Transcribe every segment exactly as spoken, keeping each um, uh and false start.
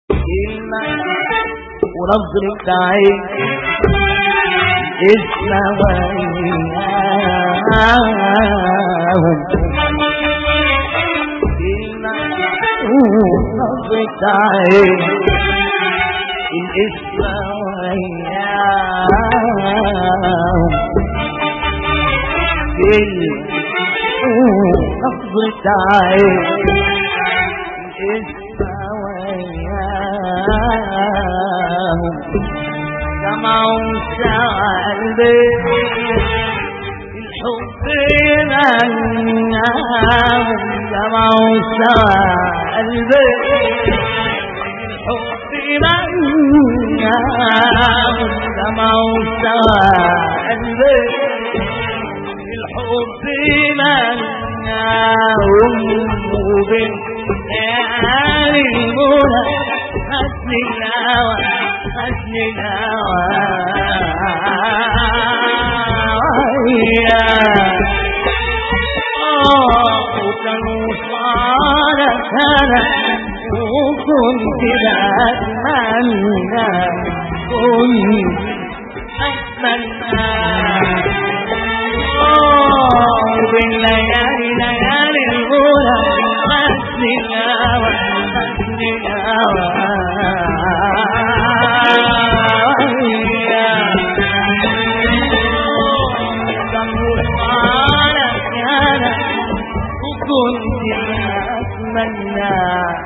ونظرة عين اسمع وياهم ونظرة عين الاسمع وياهم نظرة عين الاسمع وياهم سمعوا سعدي الحب مناهم سمعوا سعدي الحب مناهم سمعوا سعدي الحب مناهم وبالنار المنى حسن الهوى حسن الهوى وكانوا صارت أنا وكنت بأتمنى كنت أتمنى وبالليالي ليالي الغلا حسن الهوى حسن الهوى كنت أتمنى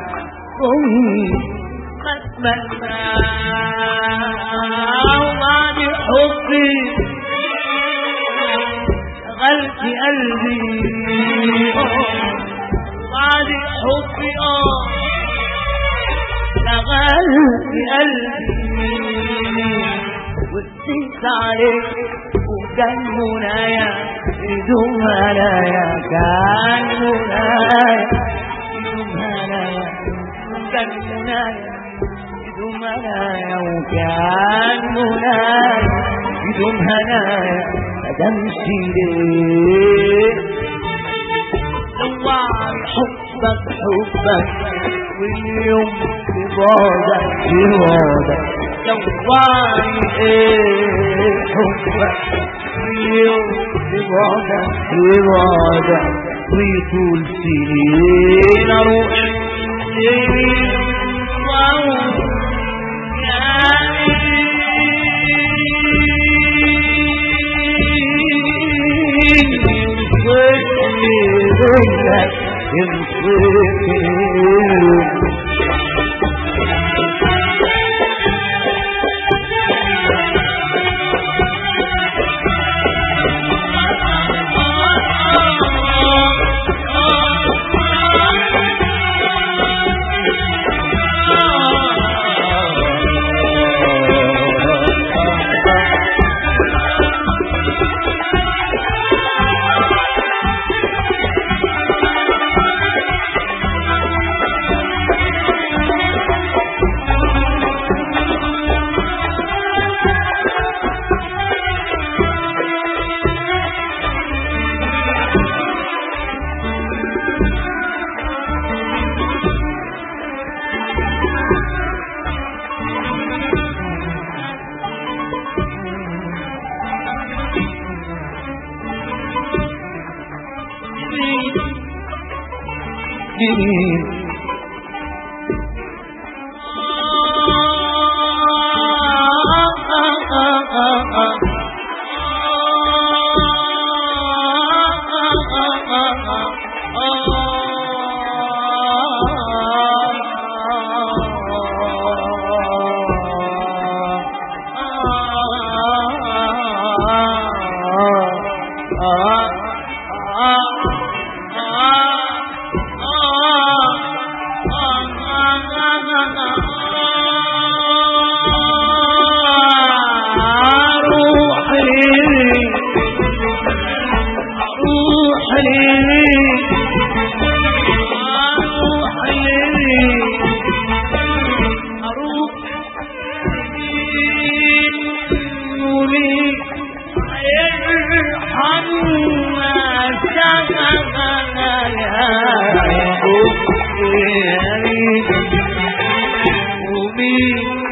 كنت أتمنى وبعد حبي شغلت قلبي بعد حبي اه شغلت قلبي وسيت عليك وكان منايا بدون هنايا كان منايا بدون هنايا كان منايا بدون هنايا وكان منايا بدون هنايا تمشي ليه طوعي حبك حبك واليوم في بعدك في بعدك طوعي ايه حبك واليوم في بعدك في بعدك ويطول سنين اروح سنين واروح مين